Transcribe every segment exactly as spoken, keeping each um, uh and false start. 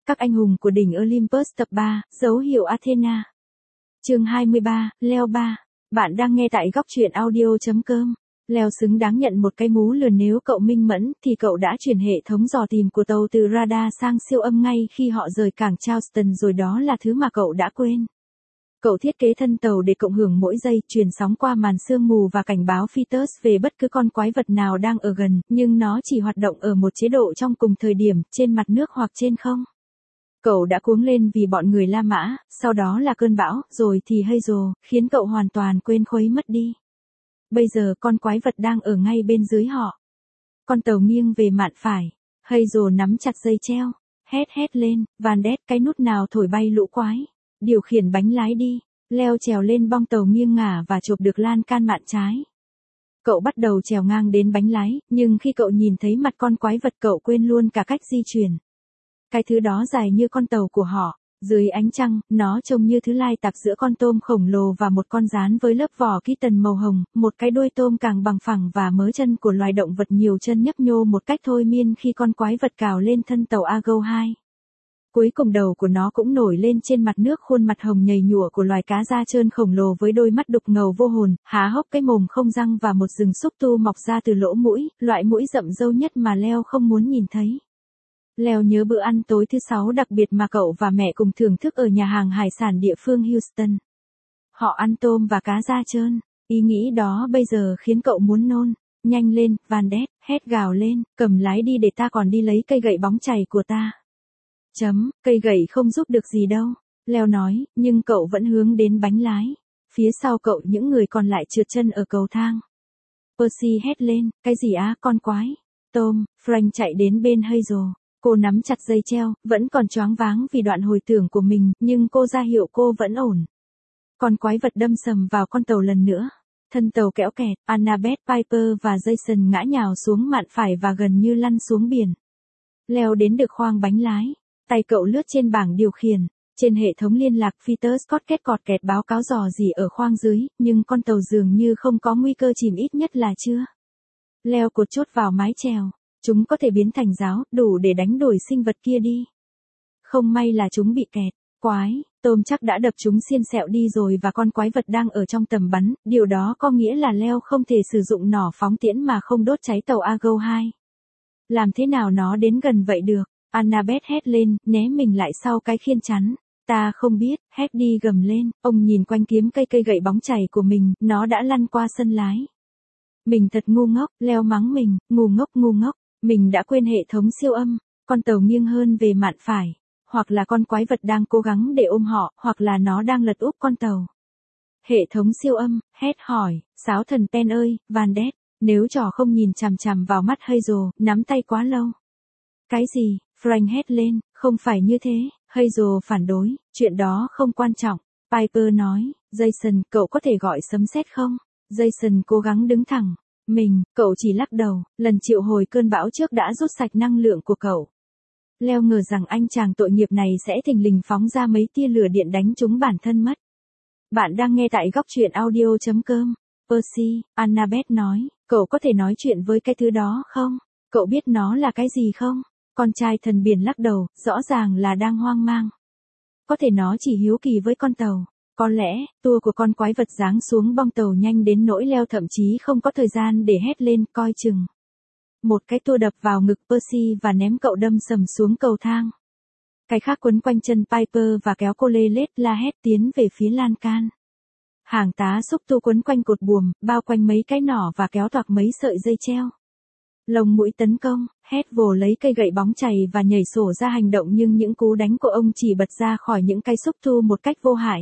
Các anh hùng của đỉnh Olympus tập ba, dấu hiệu Athena. Chương hai mươi ba, Leo ba. Bạn đang nghe tại góc truyện audio chấm com. Leo xứng đáng nhận một cái mú lườn, nếu cậu minh mẫn thì cậu đã chuyển hệ thống dò tìm của tàu từ radar sang siêu âm ngay khi họ rời cảng Charleston rồi, đó là thứ mà cậu đã quên. Cậu thiết kế thân tàu để cộng hưởng mỗi giây truyền sóng qua màn sương mù và cảnh báo Phoetus về bất cứ con quái vật nào đang ở gần, nhưng nó chỉ hoạt động ở một chế độ trong cùng thời điểm, trên mặt nước hoặc trên không. Cậu đã cuống lên vì bọn người La Mã, sau đó là cơn bão, rồi thì Hazel, khiến cậu hoàn toàn quên khuấy mất đi. Bây giờ con quái vật đang ở ngay bên dưới họ. Con tàu nghiêng về mạn phải. Hazel nắm chặt dây treo. Hét hét lên, Van Đét, cái nút nào thổi bay lũ quái. Điều khiển bánh lái đi. Leo trèo lên bong tàu nghiêng ngả và chộp được lan can mạn trái. Cậu bắt đầu trèo ngang đến bánh lái, nhưng khi cậu nhìn thấy mặt con quái vật cậu quên luôn cả cách di chuyển. Cái thứ đó dài như con tàu của họ. Dưới ánh trăng, nó trông như thứ lai tạp giữa con tôm khổng lồ và một con gián với lớp vỏ kitten màu hồng, một cái đuôi tôm càng bằng phẳng và mớ chân của loài động vật nhiều chân nhấp nhô một cách thôi miên khi con quái vật cào lên thân tàu Argo hai. Cuối cùng đầu của nó cũng nổi lên trên mặt nước, khuôn mặt hồng nhầy nhụa của loài cá da trơn khổng lồ với đôi mắt đục ngầu vô hồn, há hốc cái mồm không răng và một rừng xúc tu mọc ra từ lỗ mũi, loại mũi rậm râu nhất mà Leo không muốn nhìn thấy. Leo nhớ bữa ăn tối thứ sáu đặc biệt mà cậu và mẹ cùng thưởng thức ở nhà hàng hải sản địa phương Houston. Họ ăn tôm và cá da trơn. Ý nghĩ đó bây giờ khiến cậu muốn nôn. Nhanh lên, Van Đét, hét gào lên, cầm lái đi để ta còn đi lấy cây gậy bóng chày của ta. Chấm, cây gậy không giúp được gì đâu, Leo nói, nhưng cậu vẫn hướng đến bánh lái. Phía sau cậu những người còn lại trượt chân ở cầu thang. Percy hét lên, cái gì á, con quái. Tom, Frank chạy đến bên Hazel. Cô nắm chặt dây treo, vẫn còn choáng váng vì đoạn hồi tưởng của mình, nhưng cô ra hiệu cô vẫn ổn. Con quái vật đâm sầm vào con tàu lần nữa. Thân tàu kéo kẹt, Annabeth, Piper và Jason ngã nhào xuống mạn phải và gần như lăn xuống biển. Leo đến được khoang bánh lái. Tay cậu lướt trên bảng điều khiển. Trên hệ thống liên lạc, Phoetus cót két cọt kẹt báo cáo dò dỉ ở khoang dưới, nhưng con tàu dường như không có nguy cơ chìm, ít nhất là chưa. Leo cột chốt vào mái chèo. Chúng có thể biến thành giáo, đủ để đánh đuổi sinh vật kia đi. Không may là chúng bị kẹt. Quái, tôm chắc đã đập chúng xiên xẹo đi rồi và con quái vật đang ở trong tầm bắn, điều đó có nghĩa là Leo không thể sử dụng nỏ phóng tiễn mà không đốt cháy tàu Argo hai. Làm thế nào nó đến gần vậy được? Annabeth hét lên, né mình lại sau cái khiên chắn. Ta không biết, hét đi gầm lên, ông nhìn quanh kiếm cây cây gậy bóng chày của mình, nó đã lăn qua sân lái. Mình thật ngu ngốc, Leo mắng mình, ngu ngốc ngu ngốc. Mình đã quên hệ thống siêu âm, con tàu nghiêng hơn về mạn phải, hoặc là con quái vật đang cố gắng để ôm họ, hoặc là nó đang lật úp con tàu. Hệ thống siêu âm, hét hỏi, sáo thần Pen ơi, Van Đét, nếu trò không nhìn chằm chằm vào mắt Hazel, nắm tay quá lâu. Cái gì, Frank hét lên, không phải như thế, Hazel phản đối, chuyện đó không quan trọng. Piper nói, Jason, cậu có thể gọi sấm sét không? Jason cố gắng đứng thẳng. Mình, cậu chỉ lắc đầu, lần triệu hồi cơn bão trước đã rút sạch năng lượng của cậu. Leo ngờ rằng anh chàng tội nghiệp này sẽ thình lình phóng ra mấy tia lửa điện đánh trúng bản thân mất. Bạn đang nghe tại góc truyện audio chấm com. Percy, Annabeth nói, cậu có thể nói chuyện với cái thứ đó không? Cậu biết nó là cái gì không? Con trai thần biển lắc đầu, rõ ràng là đang hoang mang. Có thể nó chỉ hiếu kỳ với con tàu. Có lẽ, tua của con quái vật giáng xuống bong tàu nhanh đến nỗi Leo thậm chí không có thời gian để hét lên, coi chừng. Một cái tua đập vào ngực Percy và ném cậu đâm sầm xuống cầu thang. Cái khác quấn quanh chân Piper và kéo cô lê lết la hét tiến về phía lan can. Hàng tá xúc tu quấn quanh cột buồm, bao quanh mấy cái nỏ và kéo toạc mấy sợi dây treo. Lồng mũi tấn công, hét vồ lấy cây gậy bóng chày và nhảy sổ ra hành động, nhưng những cú đánh của ông chỉ bật ra khỏi những cái xúc tu một cách vô hại.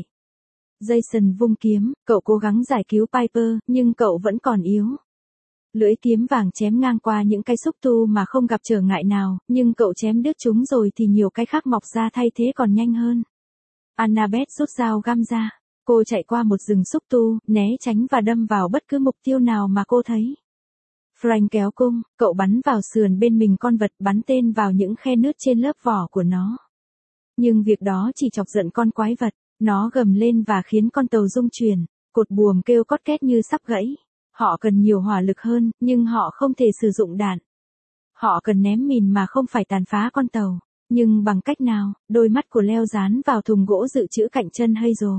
Jason vung kiếm, cậu cố gắng giải cứu Piper, nhưng cậu vẫn còn yếu. Lưỡi kiếm vàng chém ngang qua những cái xúc tu mà không gặp trở ngại nào, nhưng cậu chém đứt chúng rồi thì nhiều cái khác mọc ra thay thế còn nhanh hơn. Annabeth rút dao găm ra. Cô chạy qua một rừng xúc tu, né tránh và đâm vào bất cứ mục tiêu nào mà cô thấy. Frank kéo cung, cậu bắn vào sườn bên mình con vật, bắn tên vào những khe nứt trên lớp vỏ của nó. Nhưng việc đó chỉ chọc giận con quái vật. Nó gầm lên và khiến con tàu rung chuyển, cột buồm kêu cót két như sắp gãy. Họ cần nhiều hỏa lực hơn, nhưng họ không thể sử dụng đạn. Họ cần ném mìn mà không phải tàn phá con tàu. Nhưng bằng cách nào, đôi mắt của Leo dán vào thùng gỗ dự trữ cạnh chân Hazel.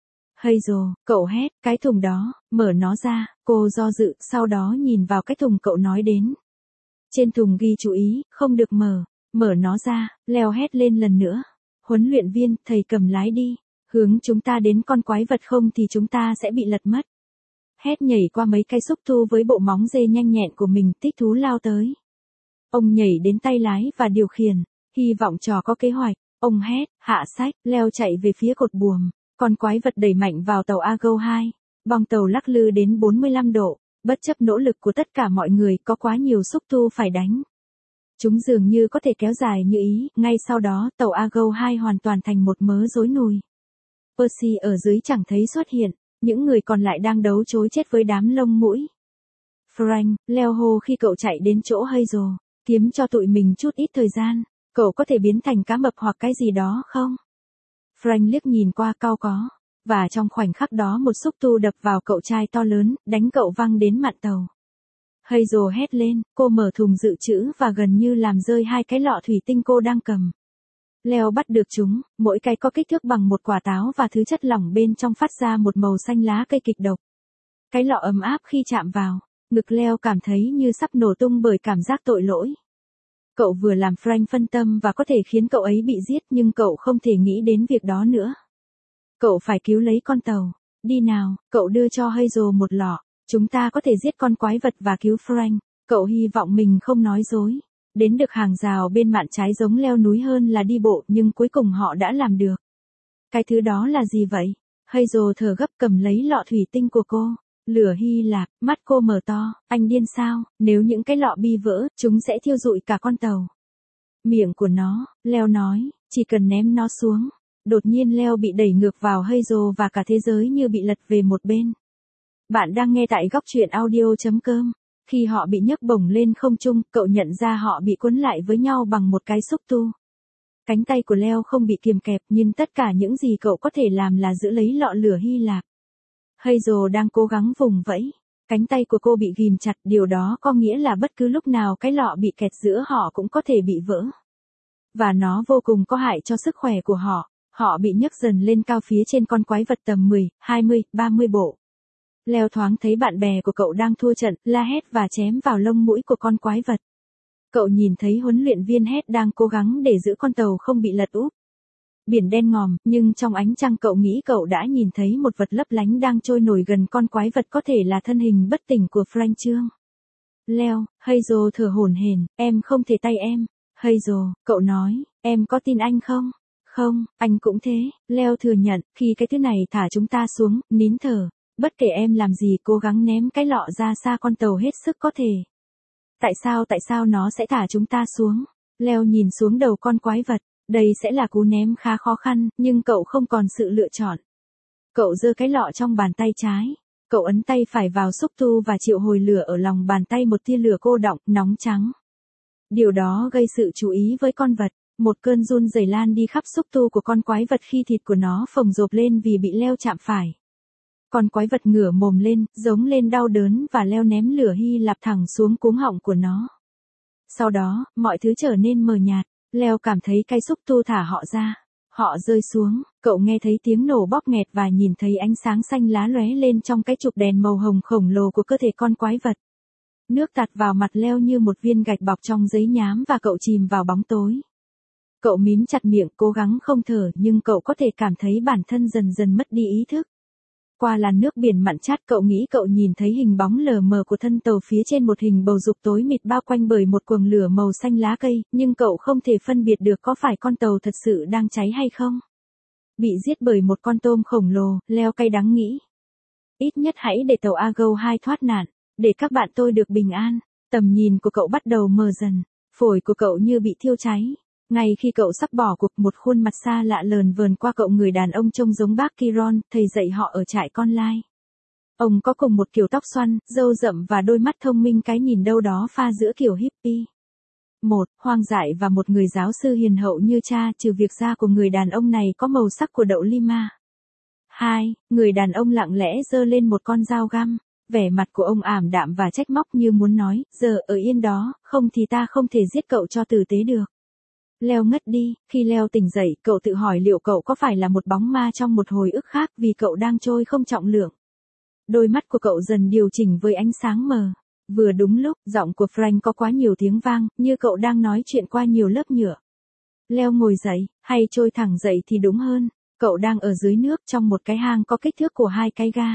Hazel, cậu hét, cái thùng đó, mở nó ra, cô do dự, sau đó nhìn vào cái thùng cậu nói đến. Trên thùng ghi chú ý, không được mở, mở nó ra, Leo hét lên lần nữa. Huấn luyện viên, thầy cầm lái đi, hướng chúng ta đến con quái vật không thì chúng ta sẽ bị lật mất. Hét nhảy qua mấy cái xúc tu với bộ móng dê nhanh nhẹn của mình, thích thú lao tới. Ông nhảy đến tay lái và điều khiển, hy vọng trò có kế hoạch, ông hét, hạ sách, Leo chạy về phía cột buồm, con quái vật đẩy mạnh vào tàu Argo hai, bong tàu lắc lư đến bốn mươi lăm độ, bất chấp nỗ lực của tất cả mọi người có quá nhiều xúc tu phải đánh. Chúng dường như có thể kéo dài như ý, ngay sau đó tàu Argo hai hoàn toàn thành một mớ rối nùi. Percy ở dưới chẳng thấy xuất hiện, những người còn lại đang đấu chối chết với đám lông mũi. Frank, Leo hô khi cậu chạy đến chỗ Hazel, kiếm cho tụi mình chút ít thời gian, cậu có thể biến thành cá mập hoặc cái gì đó không? Frank liếc nhìn qua cau có, và trong khoảnh khắc đó một xúc tu đập vào cậu trai to lớn, đánh cậu văng đến mạn tàu. Hazel hét lên, cô mở thùng dự trữ và gần như làm rơi hai cái lọ thủy tinh cô đang cầm. Leo bắt được chúng, mỗi cái có kích thước bằng một quả táo và thứ chất lỏng bên trong phát ra một màu xanh lá cây kịch độc. Cái lọ ấm áp khi chạm vào, ngực Leo cảm thấy như sắp nổ tung bởi cảm giác tội lỗi. Cậu vừa làm Frank phân tâm và có thể khiến cậu ấy bị giết nhưng cậu không thể nghĩ đến việc đó nữa. Cậu phải cứu lấy con tàu. Đi nào, cậu đưa cho Hazel một lọ. Chúng ta có thể giết con quái vật và cứu Frank. Cậu hy vọng mình không nói dối. Đến được hàng rào bên mạn trái giống leo núi hơn là đi bộ nhưng cuối cùng họ đã làm được. Cái thứ đó là gì vậy? Hazel thở gấp cầm lấy lọ thủy tinh của cô. Lửa Hy Lạp, mắt cô mở to, anh điên sao, nếu những cái lọ bi vỡ, chúng sẽ thiêu rụi cả con tàu. Miệng của nó, Leo nói, chỉ cần ném nó xuống. Đột nhiên Leo bị đẩy ngược vào Hazel và cả thế giới như bị lật về một bên. Bạn đang nghe tại góc truyện audio.com. Khi họ bị nhấc bổng lên không trung, cậu nhận ra họ bị cuốn lại với nhau bằng một cái xúc tu. Cánh tay của Leo không bị kiềm kẹp nhưng tất cả những gì cậu có thể làm là giữ lấy lọ lửa Hy Lạp. Hazel đang cố gắng vùng vẫy. Cánh tay của cô bị ghìm chặt, điều đó có nghĩa là bất cứ lúc nào cái lọ bị kẹt giữa họ cũng có thể bị vỡ. Và nó vô cùng có hại cho sức khỏe của họ. Họ bị nhấc dần lên cao phía trên con quái vật tầm mười, hai mươi, ba mươi bộ. Leo thoáng thấy bạn bè của cậu đang thua trận, la hét và chém vào lông mũi của con quái vật. Cậu nhìn thấy huấn luyện viên Hét đang cố gắng để giữ con tàu không bị lật úp. Biển đen ngòm, nhưng trong ánh trăng cậu nghĩ cậu đã nhìn thấy một vật lấp lánh đang trôi nổi gần con quái vật, có thể là thân hình bất tỉnh của Frank Trương. Leo, Hazel thở hổn hển, em không thể tay em. Hazel, cậu nói, em có tin anh không? Không, anh cũng thế, Leo thừa nhận, khi cái thứ này thả chúng ta xuống, nín thở. Bất kể em làm gì cố gắng ném cái lọ ra xa con tàu hết sức có thể. Tại sao tại sao nó sẽ thả chúng ta xuống? Leo nhìn xuống đầu con quái vật. Đây sẽ là cú ném khá khó khăn, nhưng cậu không còn sự lựa chọn. Cậu giơ cái lọ trong bàn tay trái. Cậu ấn tay phải vào xúc tu và triệu hồi lửa ở lòng bàn tay, một tia lửa cô đọng, nóng trắng. Điều đó gây sự chú ý với con vật. Một cơn run rẩy lan đi khắp xúc tu của con quái vật khi thịt của nó phồng rộp lên vì bị Leo chạm phải. Con quái vật ngửa mồm lên, giống lên đau đớn và Leo ném lửa Hy Lạp thẳng xuống cuống họng của nó. Sau đó, mọi thứ trở nên mờ nhạt. Leo cảm thấy cái xúc tu thả họ ra. Họ rơi xuống, cậu nghe thấy tiếng nổ bóp nghẹt và nhìn thấy ánh sáng xanh lá lóe lên trong cái chụp đèn màu hồng khổng lồ của cơ thể con quái vật. Nước tạt vào mặt Leo như một viên gạch bọc trong giấy nhám và cậu chìm vào bóng tối. Cậu mím chặt miệng cố gắng không thở nhưng cậu có thể cảm thấy bản thân dần dần mất đi ý thức. Qua làn nước biển mặn chát cậu nghĩ cậu nhìn thấy hình bóng lờ mờ của thân tàu phía trên một hình bầu dục tối mịt bao quanh bởi một quầng lửa màu xanh lá cây, nhưng cậu không thể phân biệt được có phải con tàu thật sự đang cháy hay không. Bị giết bởi một con tôm khổng lồ, Leo cay đắng nghĩ. Ít nhất hãy để tàu Argo hai thoát nạn, để các bạn tôi được bình an. Tầm nhìn của cậu bắt đầu mờ dần, phổi của cậu như bị thiêu cháy. Ngay khi cậu sắp bỏ cuộc, một khuôn mặt xa lạ lờn vờn qua cậu, người đàn ông trông giống bác Kiron, thầy dạy họ ở trại con lai. Ông có cùng một kiểu tóc xoăn, râu rậm và đôi mắt thông minh, cái nhìn đâu đó pha giữa kiểu hippie. Một, hoang dại và một người giáo sư hiền hậu như cha, trừ việc da của người đàn ông này có màu sắc của đậu Lima. Hai, người đàn ông lặng lẽ giơ lên một con dao găm. Vẻ mặt của ông ảm đạm và trách móc như muốn nói, giờ ở yên đó, không thì ta không thể giết cậu cho tử tế được. Leo ngất đi, khi Leo tỉnh dậy, cậu tự hỏi liệu cậu có phải là một bóng ma trong một hồi ức khác vì cậu đang trôi không trọng lượng. Đôi mắt của cậu dần điều chỉnh với ánh sáng mờ. Vừa đúng lúc, giọng của Frank có quá nhiều tiếng vang, như cậu đang nói chuyện qua nhiều lớp nhựa. Leo ngồi dậy, hay trôi thẳng dậy thì đúng hơn, cậu đang ở dưới nước trong một cái hang có kích thước của hai cái ga.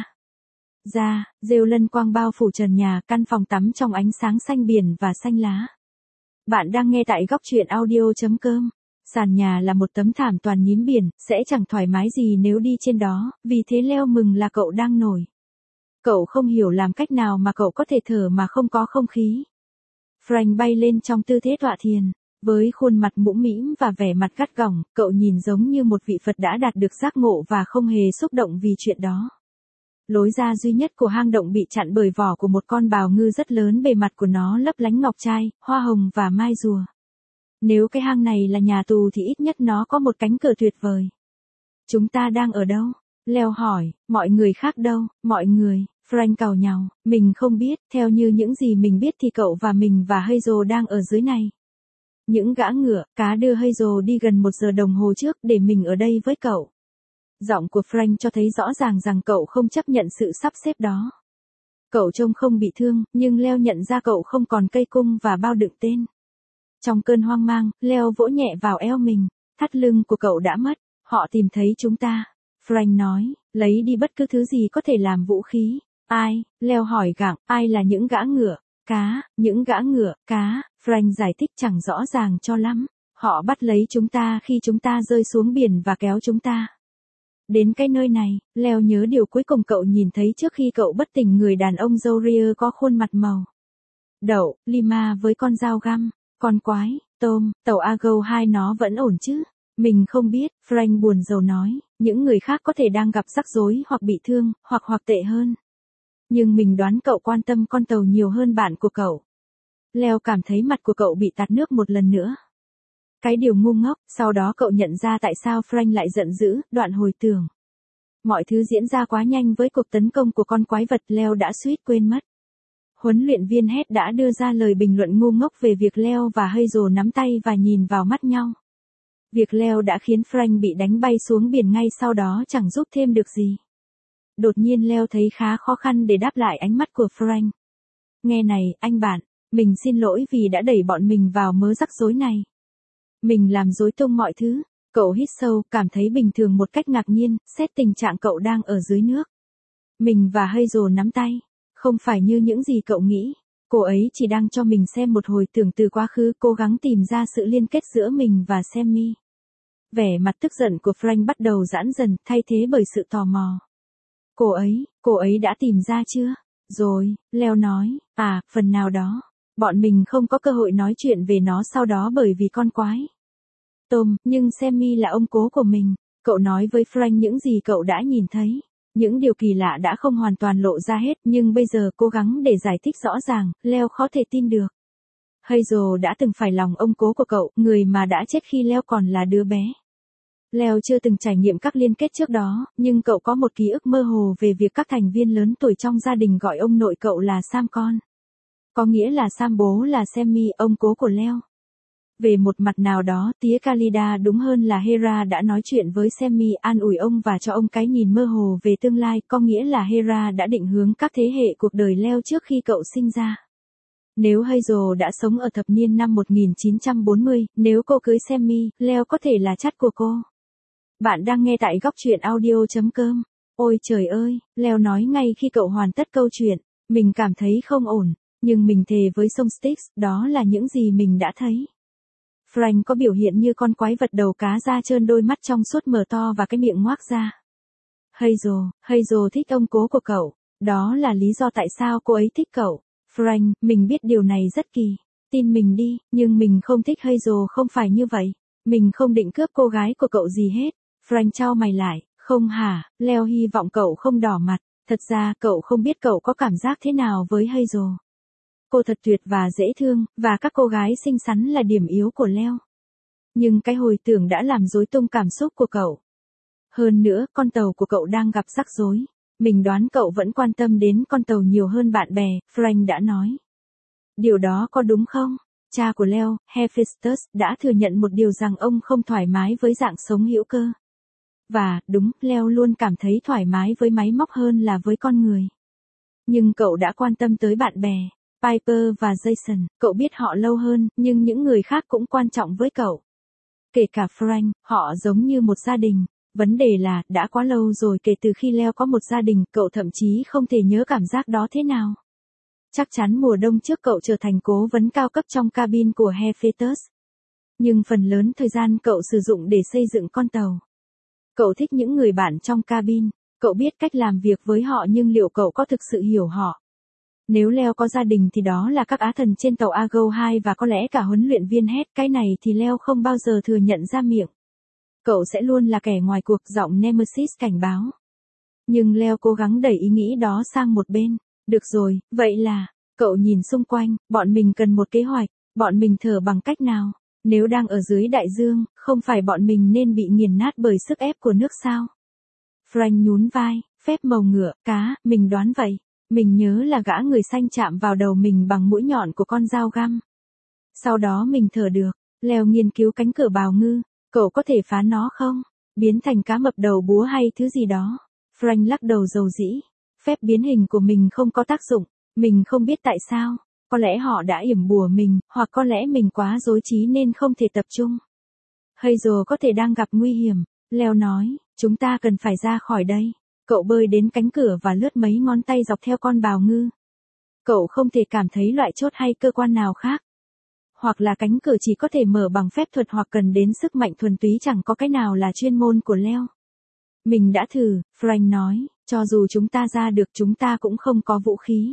Da, rêu lân quang bao phủ trần nhà, căn phòng tắm trong ánh sáng xanh biển và xanh lá. Bạn đang nghe tại góc truyện audio chấm com. Sàn nhà là một tấm thảm toàn nhím biển, sẽ chẳng thoải mái gì nếu đi trên đó, vì thế Leo mừng là cậu đang nổi. Cậu không hiểu làm cách nào mà cậu có thể thở mà không có không khí. Frank bay lên trong tư thế tọa thiền, với khuôn mặt mũm mĩm và vẻ mặt gắt gỏng, cậu nhìn giống như một vị Phật đã đạt được giác ngộ và không hề xúc động vì chuyện đó. Lối ra duy nhất của hang động bị chặn bởi vỏ của một con bào ngư rất lớn, bề mặt của nó lấp lánh ngọc trai, hoa hồng và mai rùa. Nếu cái hang này là nhà tù thì ít nhất nó có một cánh cửa tuyệt vời. Chúng ta đang ở đâu? Leo hỏi, mọi người khác đâu, mọi người, Frank càu nhàu, mình không biết, theo như những gì mình biết thì cậu và mình và Hazel đang ở dưới này. Những gã ngựa, cá đưa Hazel đi gần một giờ đồng hồ trước để mình ở đây với cậu. Giọng của Frank cho thấy rõ ràng rằng cậu không chấp nhận sự sắp xếp đó. Cậu trông không bị thương, nhưng Leo nhận ra cậu không còn cây cung và bao đựng tên. Trong cơn hoang mang, Leo vỗ nhẹ vào eo mình, thắt lưng của cậu đã mất, họ tìm thấy chúng ta. Frank nói, lấy đi bất cứ thứ gì có thể làm vũ khí. Ai? Leo hỏi gặng, ai là những gã ngựa, cá, những gã ngựa, cá, Frank giải thích chẳng rõ ràng cho lắm. Họ bắt lấy chúng ta khi chúng ta rơi xuống biển và kéo chúng ta đến cái nơi này. Leo nhớ điều cuối cùng cậu nhìn thấy trước khi cậu bất tỉnh, người đàn ông râu ria có khuôn mặt màu đậu, lima với con dao găm, con quái, tôm, tàu Argo hai nó vẫn ổn chứ? Mình không biết, Frank buồn rầu nói, những người khác có thể đang gặp rắc rối hoặc bị thương, hoặc hoặc tệ hơn. Nhưng mình đoán cậu quan tâm con tàu nhiều hơn bạn của cậu. Leo cảm thấy mặt của cậu bị tạt nước một lần nữa. Cái điều ngu ngốc, sau đó cậu nhận ra tại sao Frank lại giận dữ, đoạn hồi tưởng. Mọi thứ diễn ra quá nhanh với cuộc tấn công của con quái vật, Leo đã suýt quên mất. Huấn luyện viên Head đã đưa ra lời bình luận ngu ngốc về việc Leo và Hazel nắm tay và nhìn vào mắt nhau. Việc Leo đã khiến Frank bị đánh bay xuống biển ngay sau đó chẳng giúp thêm được gì. Đột nhiên Leo thấy khá khó khăn để đáp lại ánh mắt của Frank. Nghe này, anh bạn, mình xin lỗi vì đã đẩy bọn mình vào mớ rắc rối này. Mình làm rối tung mọi thứ. Cậu hít sâu, cảm thấy bình thường một cách ngạc nhiên, xét tình trạng cậu đang ở dưới nước. Mình và Hazel nắm tay. Không phải như những gì cậu nghĩ. Cô ấy chỉ đang cho mình xem một hồi tưởng từ quá khứ, cố gắng tìm ra sự liên kết giữa mình và Sammy. Vẻ mặt tức giận của Frank bắt đầu giãn dần, thay thế bởi sự tò mò. Cô ấy, cô ấy đã tìm ra chưa? Rồi, Leo nói, à, phần nào đó. Bọn mình không có cơ hội nói chuyện về nó sau đó bởi vì con quái Tom, nhưng Sammy là ông cố của mình. Cậu nói với Frank những gì cậu đã nhìn thấy. Những điều kỳ lạ đã không hoàn toàn lộ ra hết, nhưng bây giờ cố gắng để giải thích rõ ràng, Leo khó thể tin được. Hazel đã từng phải lòng ông cố của cậu, người mà đã chết khi Leo còn là đứa bé. Leo chưa từng trải nghiệm các liên kết trước đó, nhưng cậu có một ký ức mơ hồ về việc các thành viên lớn tuổi trong gia đình gọi ông nội cậu là Sam con. Có nghĩa là Sam bố là Sammy, ông cố của Leo. Về một mặt nào đó, tía Khalida, đúng hơn là Hera, đã nói chuyện với Sammy, an ủi ông và cho ông cái nhìn mơ hồ về tương lai, có nghĩa là Hera đã định hướng các thế hệ cuộc đời Leo trước khi cậu sinh ra. Nếu Hazel đã sống ở thập niên năm một nghìn chín trăm bốn mươi, nếu cô cưới Sammy, Leo có thể là chắt của cô. Bạn đang nghe tại góc truyện audio chấm com. Ôi trời ơi, Leo nói ngay khi cậu hoàn tất câu chuyện, mình cảm thấy không ổn, nhưng mình thề với sông Styx, đó là những gì mình đã thấy. Frank có biểu hiện như con quái vật đầu cá da trơn, đôi mắt trong suốt mở to và cái miệng ngoác ra. Hazel, Hazel thích ông cố của cậu, đó là lý do tại sao cô ấy thích cậu. Frank, mình biết điều này rất kỳ. Tin mình đi, nhưng mình không thích Hazel, không phải như vậy. Mình không định cướp cô gái của cậu gì hết. Frank chau mày lại, không hả? Leo hy vọng cậu không đỏ mặt. Thật ra cậu không biết cậu có cảm giác thế nào với Hazel. Cô thật tuyệt và dễ thương, và các cô gái xinh xắn là điểm yếu của Leo. Nhưng cái hồi tưởng đã làm rối tung cảm xúc của cậu. Hơn nữa, con tàu của cậu đang gặp rắc rối. Mình đoán cậu vẫn quan tâm đến con tàu nhiều hơn bạn bè, Frank đã nói. Điều đó có đúng không? cha của Leo, Hephaestus, đã thừa nhận một điều rằng ông không thoải mái với dạng sống hữu cơ. Và, đúng, Leo luôn cảm thấy thoải mái với máy móc hơn là với con người. Nhưng cậu đã quan tâm tới bạn bè, Piper và Jason, cậu biết họ lâu hơn, nhưng những người khác cũng quan trọng với cậu. Kể cả Frank, họ giống như một gia đình. Vấn đề là, đã quá lâu rồi kể từ khi Leo có một gia đình, cậu thậm chí không thể nhớ cảm giác đó thế nào. Chắc chắn mùa đông trước cậu trở thành cố vấn cao cấp trong cabin của Hephaestus. Nhưng phần lớn thời gian cậu sử dụng để xây dựng con tàu. Cậu thích những người bạn trong cabin, cậu biết cách làm việc với họ nhưng liệu cậu có thực sự hiểu họ? Nếu Leo có gia đình thì đó là các á thần trên tàu Argo hai và có lẽ cả huấn luyện viên hết, cái này thì Leo không bao giờ thừa nhận ra miệng. Cậu sẽ luôn là kẻ ngoài cuộc, giọng Nemesis cảnh báo. Nhưng Leo cố gắng đẩy ý nghĩ đó sang một bên. Được rồi, vậy là, cậu nhìn xung quanh, bọn mình cần một kế hoạch, bọn mình thở bằng cách nào? Nếu đang ở dưới đại dương, không phải bọn mình nên bị nghiền nát bởi sức ép của nước sao? Frank nhún vai, phép màu ngựa, cá, mình đoán vậy. Mình nhớ là gã người xanh chạm vào đầu mình bằng mũi nhọn của con dao găm. Sau đó mình thở được. Leo nghiên cứu cánh cửa bào ngư. Cậu có thể phá nó không? Biến thành cá mập đầu búa hay thứ gì đó. Frank lắc đầu dầu dĩ. Phép biến hình của mình không có tác dụng. Mình không biết tại sao. Có lẽ họ đã yểm bùa mình, hoặc có lẽ mình quá rối trí nên không thể tập trung. Hazel có thể đang gặp nguy hiểm. Leo nói, chúng ta cần phải ra khỏi đây. Cậu bơi đến cánh cửa và lướt mấy ngón tay dọc theo con bào ngư. Cậu không thể cảm thấy loại chốt hay cơ quan nào khác. Hoặc là cánh cửa chỉ có thể mở bằng phép thuật hoặc cần đến sức mạnh thuần túy, chẳng có cái nào là chuyên môn của Leo. Mình đã thử, Frank nói, cho dù chúng ta ra được chúng ta cũng không có vũ khí.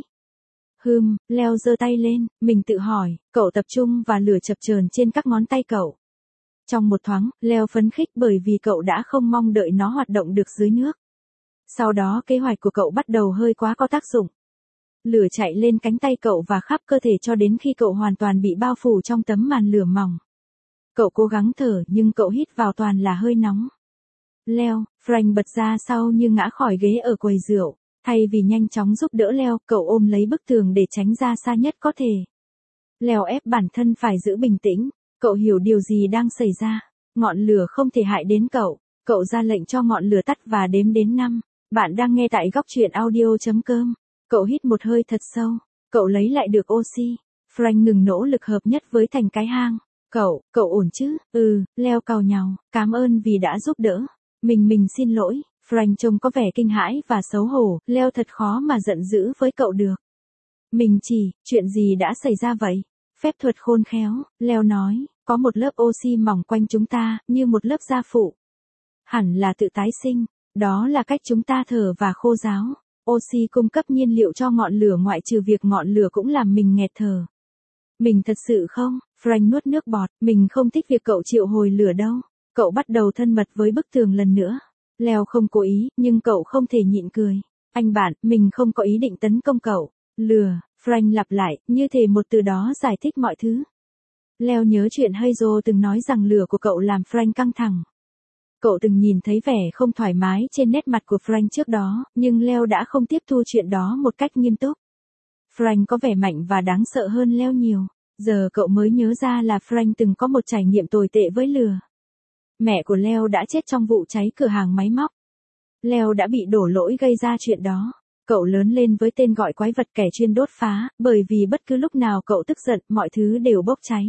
Hừm, Leo giơ tay lên, mình tự hỏi, cậu tập trung và lửa chập chờn trên các ngón tay cậu. Trong một thoáng, Leo phấn khích bởi vì cậu đã không mong đợi nó hoạt động được dưới nước. Sau đó kế hoạch của cậu bắt đầu hơi quá có tác dụng. Lửa chạy lên cánh tay cậu và khắp cơ thể cho đến khi cậu hoàn toàn bị bao phủ trong tấm màn lửa mỏng. Cậu cố gắng thở nhưng cậu hít vào toàn là hơi nóng. Leo, Frank bật ra sau như ngã khỏi ghế ở quầy rượu. Thay vì nhanh chóng giúp đỡ Leo, cậu ôm lấy bức tường để tránh ra xa nhất có thể. Leo ép bản thân phải giữ bình tĩnh. Cậu hiểu điều gì đang xảy ra. Ngọn lửa không thể hại đến cậu. Cậu ra lệnh cho ngọn lửa tắt và đếm đến năm. Bạn đang nghe tại góc truyện audio.com. Cậu hít một hơi thật sâu. Cậu lấy lại được oxy. Frank ngừng nỗ lực hợp nhất với thành cái hang. Cậu, cậu ổn chứ? Ừ, Leo càu nhàu. Cảm ơn vì đã giúp đỡ. Mình mình xin lỗi. Frank trông có vẻ kinh hãi và xấu hổ. Leo thật khó mà giận dữ với cậu được. Mình chỉ, chuyện gì đã xảy ra vậy? Phép thuật khôn khéo, Leo nói, có một lớp oxy mỏng quanh chúng ta, như một lớp da phụ. Hẳn là tự tái sinh. Đó là cách chúng ta thở và khô ráo. Oxy cung cấp nhiên liệu cho ngọn lửa, ngoại trừ việc ngọn lửa cũng làm mình nghẹt thở. Mình thật sự không? Frank nuốt nước bọt. Mình không thích việc cậu triệu hồi lửa đâu. Cậu bắt đầu thân mật với bức tường lần nữa. Leo không cố ý, nhưng cậu không thể nhịn cười. Anh bạn, mình không có ý định tấn công cậu. Lửa, Frank lặp lại, như thể một từ đó giải thích mọi thứ. Leo nhớ chuyện Hazel từng nói rằng lửa của cậu làm Frank căng thẳng. Cậu từng nhìn thấy vẻ không thoải mái trên nét mặt của Frank trước đó, nhưng Leo đã không tiếp thu chuyện đó một cách nghiêm túc. Frank có vẻ mạnh và đáng sợ hơn Leo nhiều. Giờ cậu mới nhớ ra là Frank từng có một trải nghiệm tồi tệ với lửa. Mẹ của Leo đã chết trong vụ cháy cửa hàng máy móc. Leo đã bị đổ lỗi gây ra chuyện đó. Cậu lớn lên với tên gọi quái vật kẻ chuyên đốt phá, bởi vì bất cứ lúc nào cậu tức giận, mọi thứ đều bốc cháy.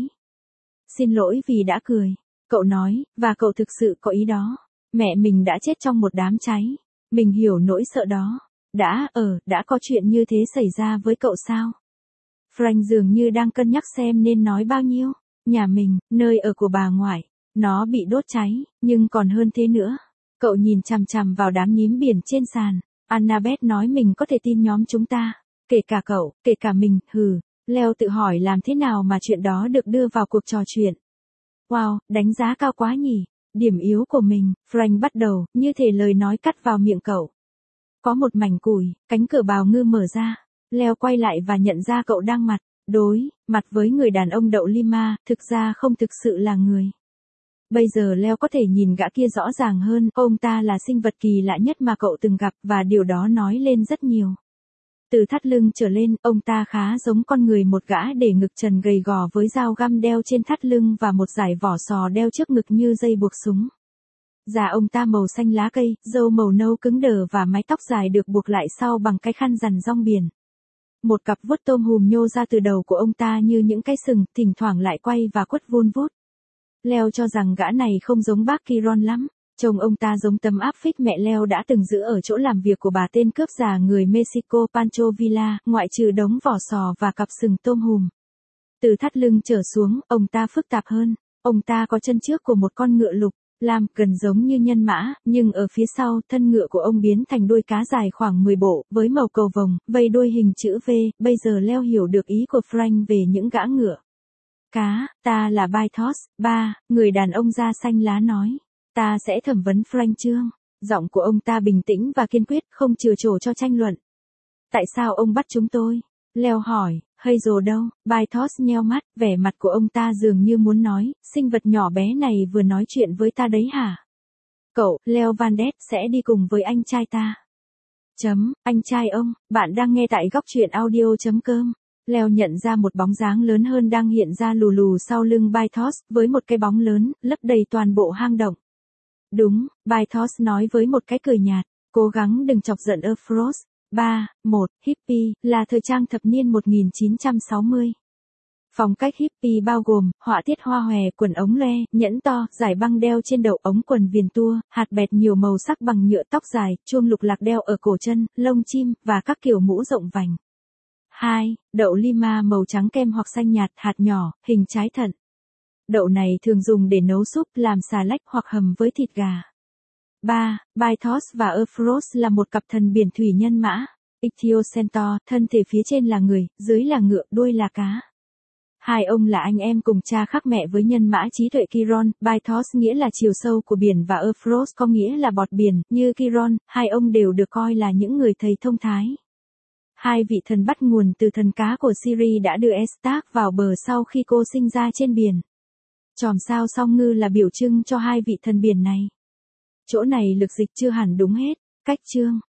Xin lỗi vì đã cười. Cậu nói, và cậu thực sự có ý đó. Mẹ mình đã chết trong một đám cháy. Mình hiểu nỗi sợ đó. Đã, ờ, đã có chuyện như thế xảy ra với cậu sao? Frank dường như đang cân nhắc xem nên nói bao nhiêu. Nhà mình, nơi ở của bà ngoại. Nó bị đốt cháy, nhưng còn hơn thế nữa. Cậu nhìn chằm chằm vào đám nhím biển trên sàn. Annabeth nói mình có thể tin nhóm chúng ta. Kể cả cậu, kể cả mình, hừ. Leo tự hỏi làm thế nào mà chuyện đó được đưa vào cuộc trò chuyện. Wow, đánh giá cao quá nhỉ. Điểm yếu của mình, Frank bắt đầu, như thể lời nói cắt vào miệng cậu. Có một mảnh củi, cánh cửa bào ngư mở ra. Leo quay lại và nhận ra cậu đang mặt, đối, mặt với người đàn ông đậu lima, thực ra không thực sự là người. Bây giờ Leo có thể nhìn gã kia rõ ràng hơn, ông ta là sinh vật kỳ lạ nhất mà cậu từng gặp và điều đó nói lên rất nhiều. Từ thắt lưng trở lên, ông ta khá giống con người, một gã để ngực trần gầy gò với dao găm đeo trên thắt lưng và một dải vỏ sò đeo trước ngực như dây buộc súng. Da ông ta màu xanh lá cây, râu màu nâu cứng đờ và mái tóc dài được buộc lại sau bằng cái khăn rằn rong biển. Một cặp vuốt tôm hùm nhô ra từ đầu của ông ta như những cái sừng, thỉnh thoảng lại quay và quất vun vút. Leo cho rằng gã này không giống bác Chiron lắm. Trông ông ta giống tấm áp phích mẹ Leo đã từng giữ ở chỗ làm việc của bà tên cướp già người Mexico Pancho Villa, ngoại trừ đống vỏ sò và cặp sừng tôm hùm. Từ thắt lưng trở xuống, ông ta phức tạp hơn. Ông ta có chân trước của một con ngựa lục, lam, gần giống như nhân mã, nhưng ở phía sau, thân ngựa của ông biến thành đuôi cá dài khoảng mười bộ, với màu cầu vồng, vây đuôi hình chữ V. Bây giờ Leo hiểu được ý của Frank về những gã ngựa cá. Ta là Bythos, ba, người đàn ông da xanh lá nói. Ta sẽ thẩm vấn Frank Trương. Giọng của ông ta bình tĩnh và kiên quyết, không chừa chỗ cho tranh luận. Tại sao ông bắt chúng tôi? Leo hỏi. Hazel đâu? Bythos nheo mắt, vẻ mặt của ông ta dường như muốn nói, sinh vật nhỏ bé này vừa nói chuyện với ta đấy hả? Cậu, Leo Van Ness, sẽ đi cùng với anh trai ta. Chấm, anh trai ông, bạn đang nghe tại góc truyện audio.com. Leo nhận ra một bóng dáng lớn hơn đang hiện ra lù lù sau lưng Bythos, với một cái bóng lớn, lấp đầy toàn bộ hang động. Đúng, Bythos nói với một cái cười nhạt, cố gắng đừng chọc giận Euphros. ba. một. Hippie, là thời trang thập niên một nghìn chín trăm sáu mươi. Phong cách hippie bao gồm, họa tiết hoa hòe, quần ống loe, nhẫn to, giải băng đeo trên đầu, ống quần viền tua, hạt bẹt nhiều màu sắc bằng nhựa, tóc dài, chuông lục lạc đeo ở cổ chân, lông chim, và các kiểu mũ rộng vành. hai. Đậu Lima màu trắng kem hoặc xanh nhạt, hạt nhỏ, hình trái thận. Đậu này thường dùng để nấu súp, làm xà lách hoặc hầm với thịt gà. ba. Bythos và Euphros là một cặp thần biển thủy nhân mã. Ichthyocentaur, thân thể phía trên là người, dưới là ngựa, đuôi là cá. Hai ông là anh em cùng cha khác mẹ với nhân mã trí tuệ Chiron. Bythos nghĩa là chiều sâu của biển và Euphros có nghĩa là bọt biển, như Chiron. Hai ông đều được coi là những người thầy thông thái. Hai vị thần bắt nguồn từ thần cá của Syri đã đưa Estark vào bờ sau khi cô sinh ra trên biển. Chòm sao song ngư là biểu trưng cho hai vị thần biển này. Chỗ này lực dịch chưa hẳn đúng hết. Cách chương